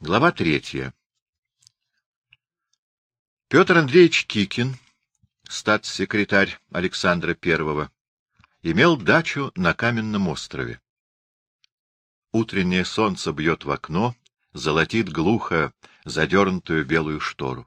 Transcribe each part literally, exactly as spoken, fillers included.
Глава третья. Петр Андреевич Кикин, статс-секретарь Александра Первого, имел дачу на Каменном острове. Утреннее солнце бьет в окно, золотит глухо задернутую белую штору.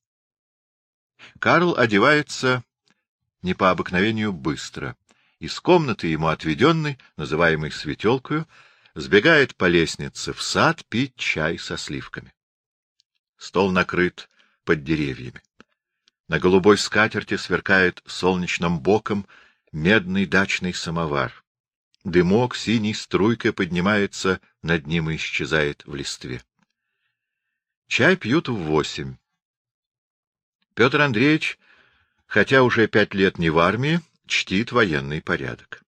Карл одевается не по обыкновению быстро. Из комнаты ему отведенной, называемой светелкою, сбегает по лестнице в сад пить чай со сливками. Стол накрыт под деревьями. На голубой скатерти сверкает солнечным боком медный дачный самовар. Дымок синей струйкой поднимается над ним и исчезает в листве. Чай пьют в восемь. Петр Андреевич, хотя уже пять лет не в армии, чтит военный порядок.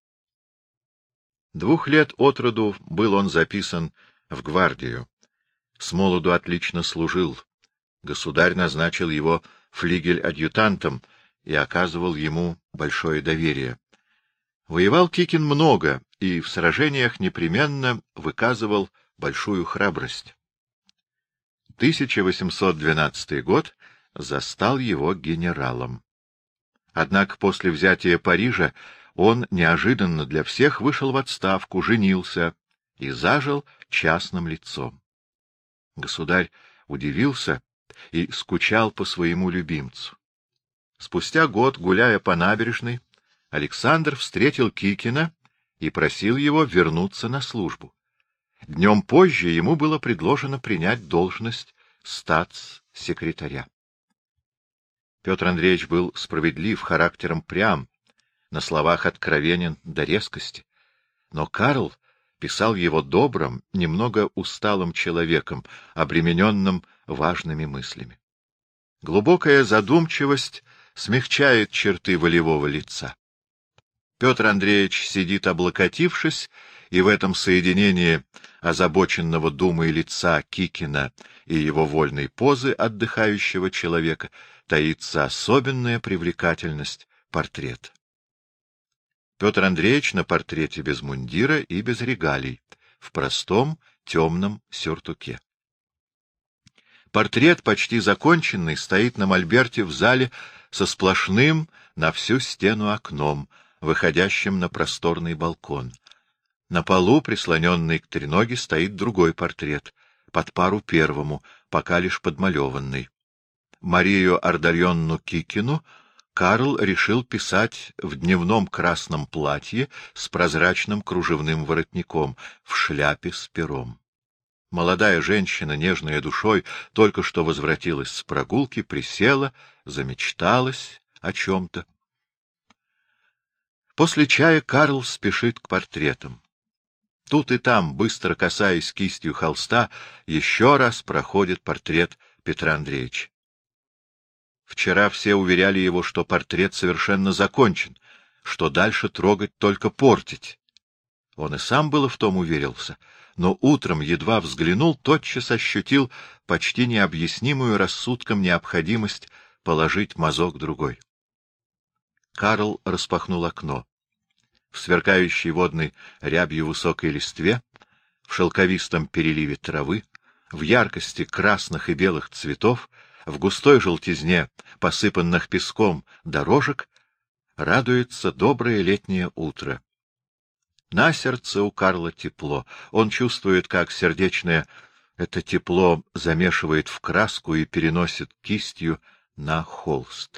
Двух лет от роду был он записан в гвардию. С молоду отлично служил. Государь назначил его флигель-адъютантом и оказывал ему большое доверие. Воевал Кикин много и в сражениях непременно выказывал большую храбрость. тысяча восемьсот двенадцатый год застал его генералом. Однако после взятия Парижа он неожиданно для всех вышел в отставку, женился и зажил частным лицом. Государь удивился и скучал по своему любимцу. Спустя год, гуляя по набережной, Александр встретил Кикина и просил его вернуться на службу. Днем позже ему было предложено принять должность статс-секретаря. Петр Андреевич был справедлив, характером прям, на словах откровенен до резкости. Но Карл писал его добрым, немного усталым человеком, обремененным важными мыслями. Глубокая задумчивость смягчает черты волевого лица. Петр Андреевич сидит облокотившись, и в этом соединении озабоченного думой лица Кикина и его вольной позы отдыхающего человека таится особенная привлекательность портрета. Петр Андреевич на портрете без мундира и без регалий, в простом темном сюртуке. Портрет, почти законченный, стоит на мольберте в зале со сплошным на всю стену окном, выходящим на просторный балкон. На полу, прислоненный к треноге, стоит другой портрет, под пару первому, пока лишь подмалеванный. Марию Ардальонну Кикину Карл решил писать в дневном красном платье с прозрачным кружевным воротником, в шляпе с пером. Молодая женщина, нежная душой, только что возвратилась с прогулки, присела, замечталась о чем-то. После чая Карл спешит к портретам. Тут и там, быстро касаясь кистью холста, еще раз проходит портрет Петра Андреевича. Вчера все уверяли его, что портрет совершенно закончен, что дальше трогать только портить. Он и сам было в том уверился, но утром едва взглянул, тотчас ощутил почти необъяснимую рассудком необходимость положить мазок другой. Карл распахнул окно. В сверкающей водной рябью высокой листве, в шелковистом переливе травы, в яркости красных и белых цветов, в густой желтизне посыпанных песком дорожек радуется доброе летнее утро. На сердце у Карла тепло. Он чувствует, как сердечное это тепло замешивает в краску и переносит кистью на холст.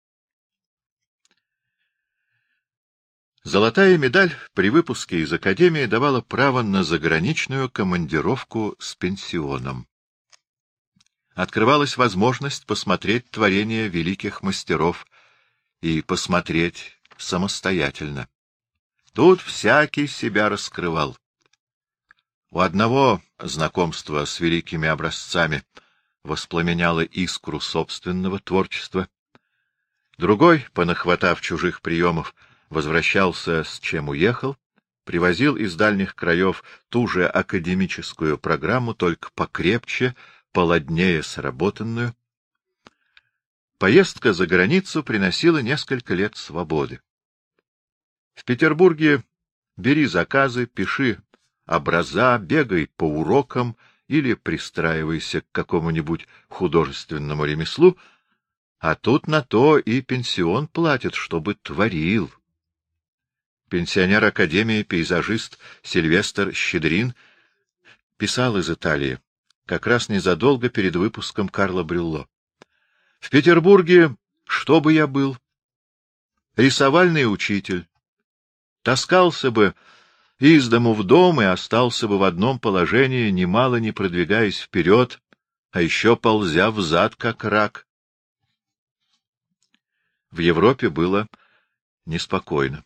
Золотая медаль при выпуске из академии давала право на заграничную командировку с пенсионом. Открывалась возможность посмотреть творения великих мастеров и посмотреть самостоятельно. Тут всякий себя раскрывал. У одного знакомство с великими образцами воспламеняло искру собственного творчества. Другой, понахватав чужих приемов, возвращался с чем уехал, привозил из дальних краев ту же академическую программу, только покрепче, поладнее сработанную. Поездка за границу приносила несколько лет свободы. В Петербурге бери заказы, пиши образа, бегай по урокам или пристраивайся к какому-нибудь художественному ремеслу, а тут на то и пенсион платят, чтобы творил. Пенсионер Академии, пейзажист Сильвестр Щедрин писал из Италии, как раз незадолго перед выпуском Карла Брюлло. В Петербурге что бы я был? Рисовальный учитель. Таскался бы из дому в дом и остался бы в одном положении, немало не продвигаясь вперед, а еще ползя взад, как рак. В Европе было неспокойно.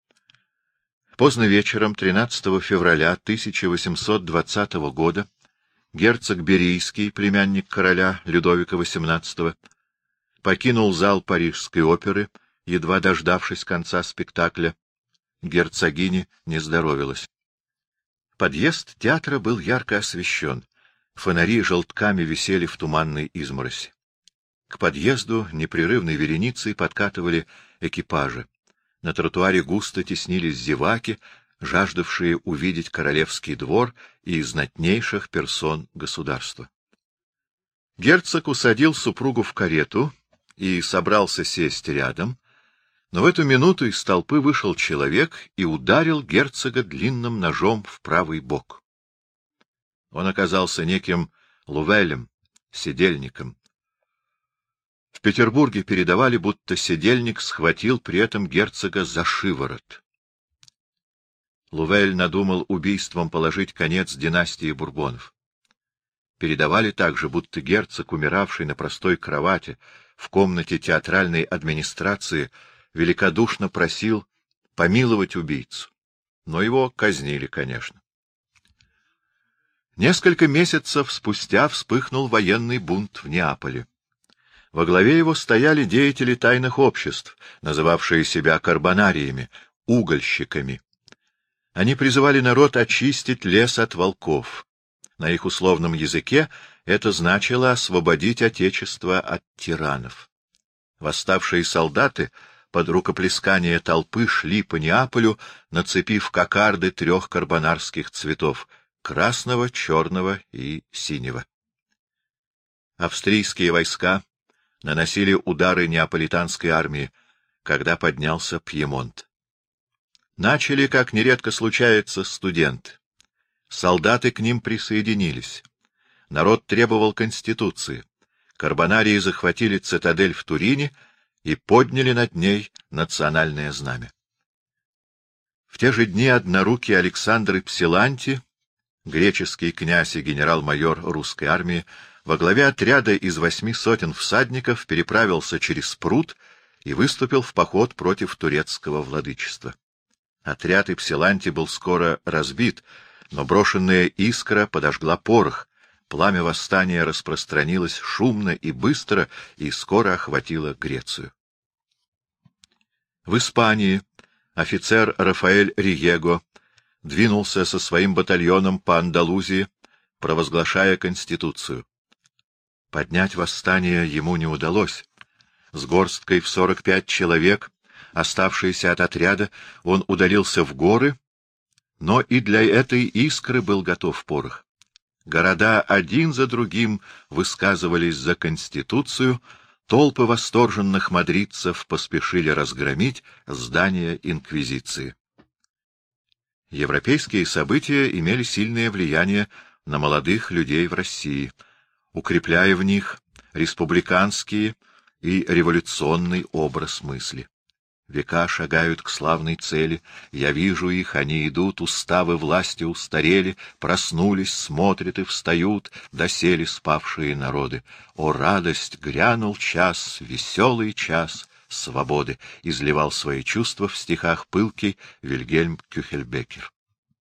Поздно вечером тринадцатого февраля тысяча восемьсот двадцатого года герцог Берийский, племянник короля Людовика восемнадцатого, покинул зал Парижской оперы, едва дождавшись конца спектакля. Герцогине не здоровилось. Подъезд театра был ярко освещен. Фонари желтками висели в туманной измороси. К подъезду непрерывной вереницей подкатывали экипажи. На тротуаре густо теснились зеваки, жаждавшие увидеть королевский двор и знатнейших персон государства. Герцог усадил супругу в карету и собрался сесть рядом, но в эту минуту из толпы вышел человек и ударил герцога длинным ножом в правый бок. Он оказался неким Лувелем, седельником. В Петербурге передавали, будто седельник схватил при этом герцога за шиворот. Лувель надумал убийством положить конец династии Бурбонов. Передавали также, будто герцог, умиравший на простой кровати в комнате театральной администрации, великодушно просил помиловать убийцу, но его казнили, конечно. Несколько месяцев спустя вспыхнул военный бунт в Неаполе. Во главе его стояли деятели тайных обществ, называвшие себя карбонариями, угольщиками. Они призывали народ очистить лес от волков. На их условном языке это значило освободить отечество от тиранов. Восставшие солдаты под рукоплескание толпы шли по Неаполю, нацепив кокарды трех карбонарских цветов — красного, черного и синего. Австрийские войска наносили удары неаполитанской армии, когда поднялся Пьемонт. Начали, как нередко случается, студенты. Солдаты к ним присоединились. Народ требовал конституции. Карбонарии захватили цитадель в Турине и подняли над ней национальное знамя. В те же дни однорукий Александр Ипсиланти, греческий князь и генерал-майор русской армии, во главе отряда из восьми сотен всадников переправился через пруд и выступил в поход против турецкого владычества. Отряд Ипсиланти был скоро разбит, но брошенная искра подожгла порох. Пламя восстания распространилось шумно и быстро и скоро охватило Грецию. В Испании офицер Рафаэль Риего двинулся со своим батальоном по Андалузии, провозглашая конституцию. Поднять восстание ему не удалось. С горсткой в сорок пять человек, оставшиеся от отряда, он удалился в горы, но и для этой искры был готов порох. Города один за другим высказывались за конституцию, толпы восторженных мадридцев поспешили разгромить здание инквизиции. Европейские события имели сильное влияние на молодых людей в России, укрепляя в них республиканский и революционный образ мысли. Века шагают к славной цели, я вижу их, они идут, уставы власти устарели, проснулись, смотрят и встают, доселе спавшие народы. О, радость, грянул час, веселый час свободы, изливал свои чувства в стихах пылкий Вильгельм Кюхельбекер.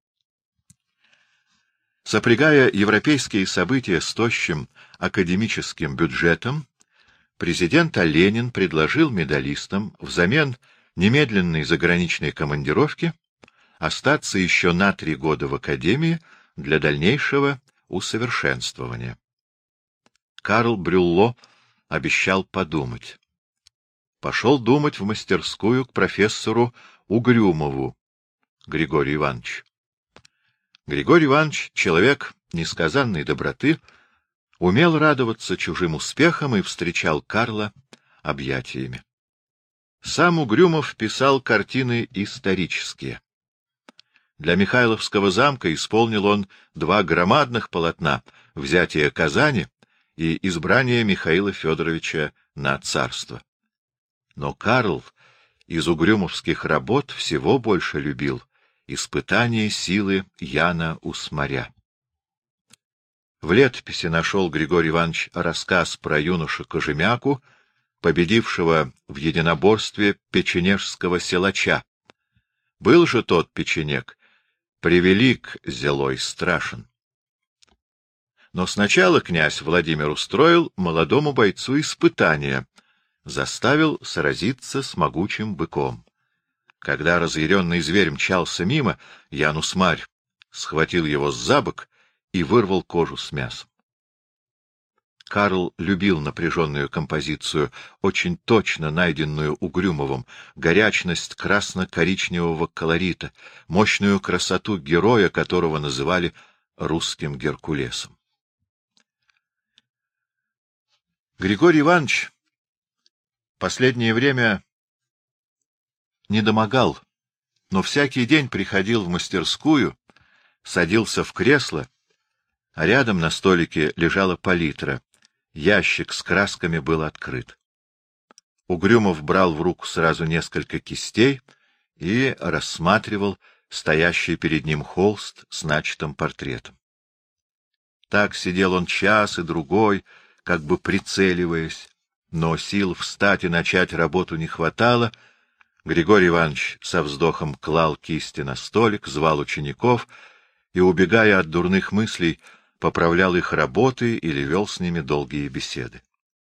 Сопрягая европейские события с тощим академическим бюджетом, президент Ленин предложил медалистам взамен немедленной заграничной командировки остаться еще на три года в академии для дальнейшего усовершенствования. Карл Брюлло обещал подумать. Пошел думать в мастерскую к профессору Угрюмову Григорию Ивановичу. Григорий Иванович — человек несказанной доброты, умел радоваться чужим успехам и встречал Карла объятиями. Сам Угрюмов писал картины исторические. Для Михайловского замка исполнил он два громадных полотна «Взятие Казани» и «Избрание Михаила Федоровича на царство». Но Карл из угрюмовских работ всего больше любил «Испытание силы Яна Усмаря». В летописи нашел Григорий Иванович рассказ про юношу Кожемяку, победившего в единоборстве печенежского силача. Был же тот печенег превелик, зелой, страшен. Но сначала князь Владимир устроил молодому бойцу испытание, заставил сразиться с могучим быком. Когда разъяренный зверь мчался мимо, Ян Усмарь схватил его за бок и вырвал кожу с мясом. Карл любил напряженную композицию, очень точно найденную Угрюмовым, горячность красно-коричневого колорита, мощную красоту героя, которого называли русским Геркулесом. Григорий Иванович последнее время недомогал, но всякий день приходил в мастерскую, садился в кресло, а рядом на столике лежала палитра. Ящик с красками был открыт. Угрюмов брал в руку сразу несколько кистей и рассматривал стоящий перед ним холст с начатым портретом. Так сидел он час и другой, как бы прицеливаясь, но сил встать и начать работу не хватало. Григорий Иванович со вздохом клал кисти на столик, звал учеников и, убегая от дурных мыслей, поправлял их работы или вел с ними долгие беседы.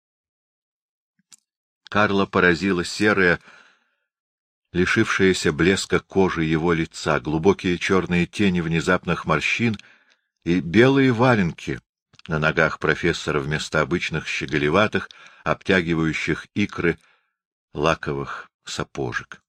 Карла поразила серая, лишившаяся блеска кожи его лица, глубокие черные тени внезапных морщин и белые валенки на ногах профессора вместо обычных щеголеватых, обтягивающих икры лаковых сапожек.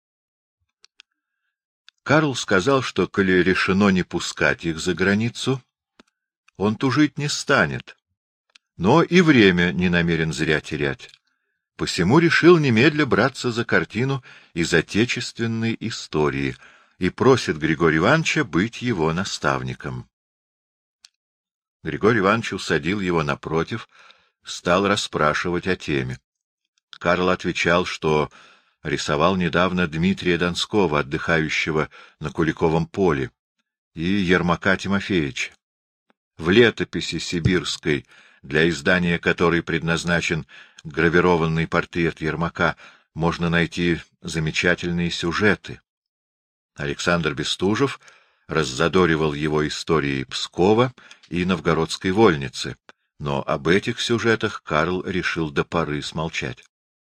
Карл сказал, что, коли решено не пускать их за границу, он тужить не станет, но и время не намерен зря терять. Посему решил немедля браться за картину из отечественной истории и просит Григория Ивановича быть его наставником. Григорий Иванович усадил его напротив, стал расспрашивать о теме. Карл отвечал, что рисовал недавно Дмитрия Донского, отдыхающего на Куликовом поле, и Ермака Тимофеевича. В летописи сибирской, для издания которой предназначен гравированный портрет Ермака, можно найти замечательные сюжеты. Александр Бестужев раззадоривал его историей Пскова и Новгородской вольницы, но об этих сюжетах Карл решил до поры смолчать.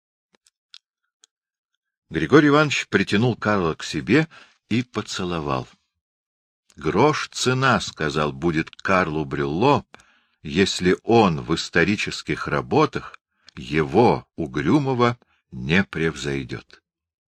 Григорий Иванович притянул Карла к себе и поцеловал. «Грош цена, — сказал, — будет Карлу Брюлло, если он в исторических работах его, Угрюмова, не превзойдет».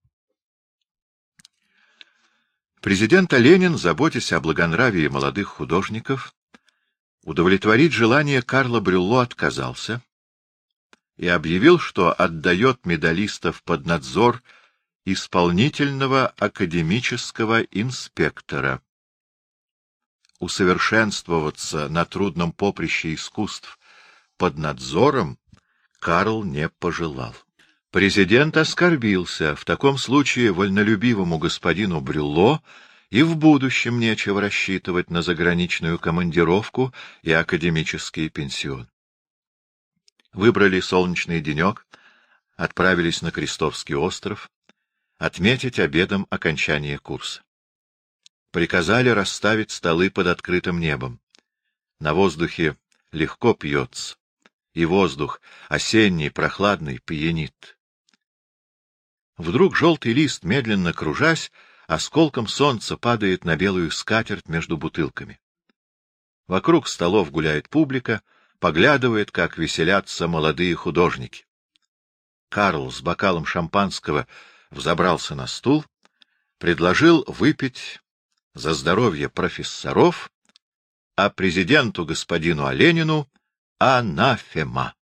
Президент Ленин, заботясь о благонравии молодых художников, удовлетворить желание Карла Брюлло отказался и объявил, что отдает медалистов под надзор исполнительного академического инспектора. Усовершенствоваться на трудном поприще искусств под надзором Карл не пожелал. Президент оскорбился. В таком случае вольнолюбивому господину Брюлло и в будущем нечего рассчитывать на заграничную командировку и академический пенсион. Выбрали солнечный денек, отправились на Крестовский остров отметить обедом окончание курса. Приказали расставить столы под открытым небом. На воздухе легко пьется, и воздух, осенний, прохладный, пьянит. Вдруг желтый лист, медленно кружась, осколком солнца падает на белую скатерть между бутылками. Вокруг столов гуляет публика, поглядывает, как веселятся молодые художники. Карл с бокалом шампанского взобрался на стул, предложил выпить за здоровье профессоров а президенту господину Оленину анафема.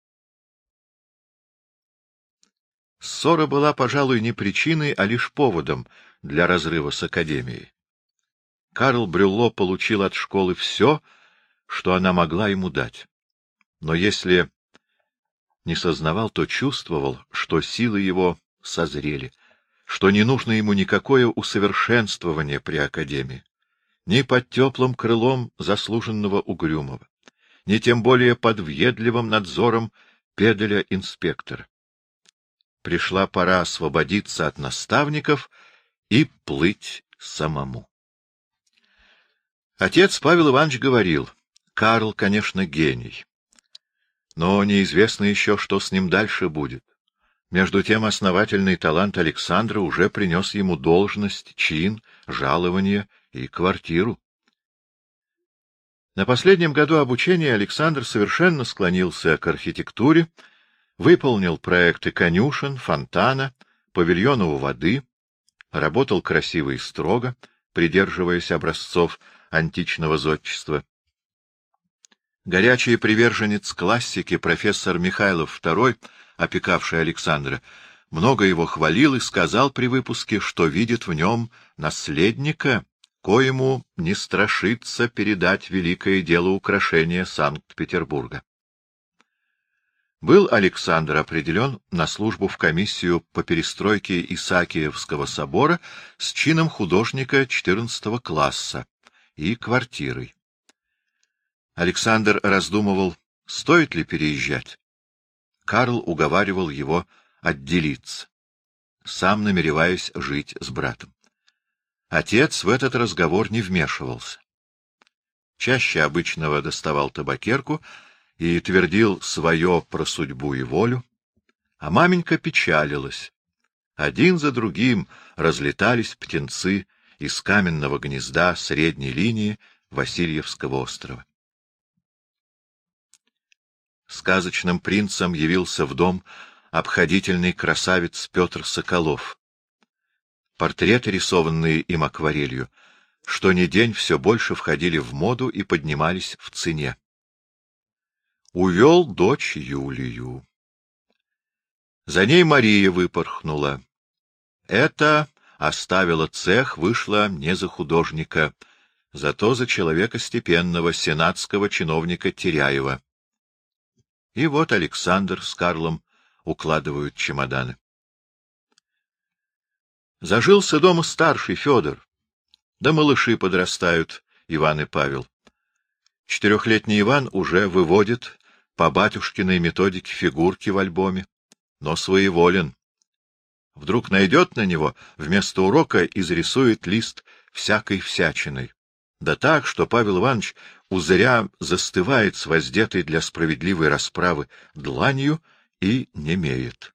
Ссора была, пожалуй, не причиной, а лишь поводом для разрыва с академией. Карл Брюлло получил от школы все, что она могла ему дать. Но если не сознавал, то чувствовал, что силы его созрели, что не нужно ему никакое усовершенствование при академии, ни под теплым крылом заслуженного Угрюмова, ни тем более под въедливым надзором педеля-инспектора. Пришла пора освободиться от наставников и плыть самому. Отец Павел Иванович говорил: Карл, конечно, гений, но неизвестно еще, что с ним дальше будет. Между тем основательный талант Александра уже принес ему должность, чин, жалование и квартиру. На последнем году обучения Александр совершенно склонился к архитектуре, выполнил проекты конюшен, фонтана, павильона у воды, работал красиво и строго, придерживаясь образцов античного зодчества. Горячий приверженец классики профессор Михайлов второй, опекавший Александра, много его хвалил и сказал при выпуске, что видит в нем наследника, коему не страшится передать великое дело украшения Санкт-Петербурга. Был Александр определен на службу в комиссию по перестройке Исаакиевского собора с чином художника четырнадцатого класса и квартирой. Александр раздумывал, стоит ли переезжать. Карл уговаривал его отделиться, сам намереваясь жить с братом. Отец в этот разговор не вмешивался. Чаще обычного доставал табакерку и твердил свое про судьбу и волю, а маменька печалилась. Один за другим разлетались птенцы из каменного гнезда средней линии Васильевского острова. Сказочным принцем явился в дом обходительный красавец Петр Соколов. Портреты, рисованные им акварелью, что ни день все больше входили в моду и поднимались в цене. Увел дочь Юлию. За ней Мария выпорхнула. Это оставила цех, вышла не за художника, зато за человека степенного, сенатского чиновника Теряева. И вот Александр с Карлом укладывают чемоданы. Зажился дома старший Федор, да малыши подрастают, Иван и Павел. Четырехлетний Иван уже выводит по батюшкиной методике фигурки в альбоме, но своеволен. Вдруг найдет на него, вместо урока изрисует лист всякой всячиной. Да так, что Павел Иванович узря застывает с воздетой для справедливой расправы дланью и немеет.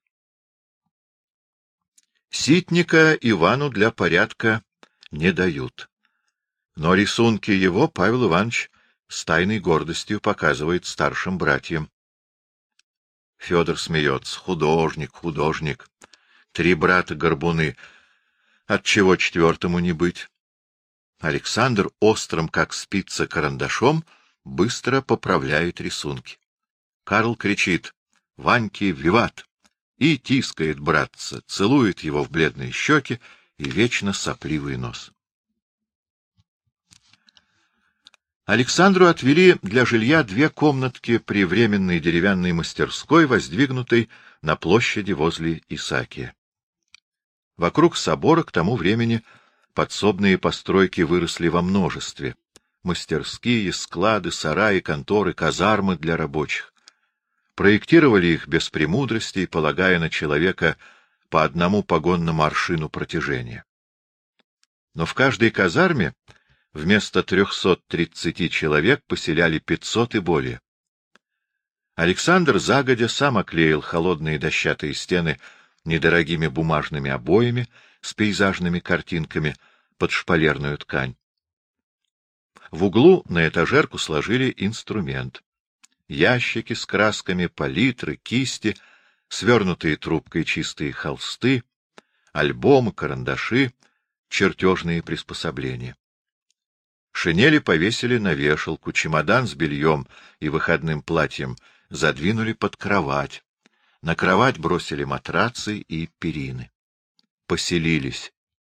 Ситника Ивану для порядка не дают. Но рисунки его Павел Иванович с тайной гордостью показывает старшим братьям. Федор смеется. Художник, художник. Три брата-горбуны. Отчего четвертому не быть? Александр острым, как спица, карандашом быстро поправляет рисунки. Карл кричит: «Ваньке виват!» и тискает братца, целует его в бледные щеки и вечно сопливый нос. Александру отвели для жилья две комнатки при временной деревянной мастерской, воздвигнутой на площади возле Исаакия. Вокруг собора к тому времени подсобные постройки выросли во множестве. Мастерские, склады, сараи, конторы, казармы для рабочих. Проектировали их без премудростей, полагая на человека по одному погонному аршину протяжения. Но в каждой казарме вместо трехсот тридцати человек поселяли пятьсот и более. Александр загодя сам оклеил холодные дощатые стены недорогими бумажными обоями с пейзажными картинками под шпалерную ткань. В углу на этажерку сложили инструмент. Ящики с красками, палитры, кисти, свернутые трубкой чистые холсты, альбомы, карандаши, чертежные приспособления. Шинели повесили на вешалку, чемодан с бельем и выходным платьем задвинули под кровать. На кровать бросили матрацы и перины. Поселились.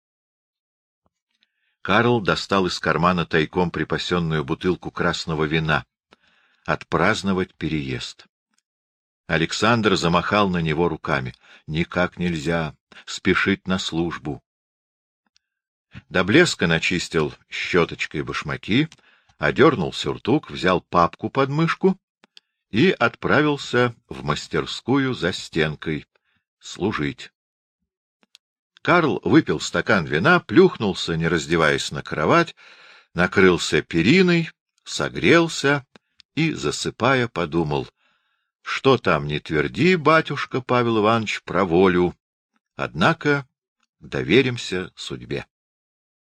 Карл достал из кармана тайком припасенную бутылку красного вина. Отпраздновать переезд. Александр замахал на него руками. Никак нельзя спешить на службу. До блеска начистил щеточкой башмаки, одернул сюртук, взял папку под мышку и отправился в мастерскую за стенкой служить. Карл выпил стакан вина, плюхнулся, не раздеваясь, на кровать, накрылся периной, согрелся и, засыпая, подумал: что там не тверди, батюшка Павел Иванович, про волю, однако доверимся судьбе.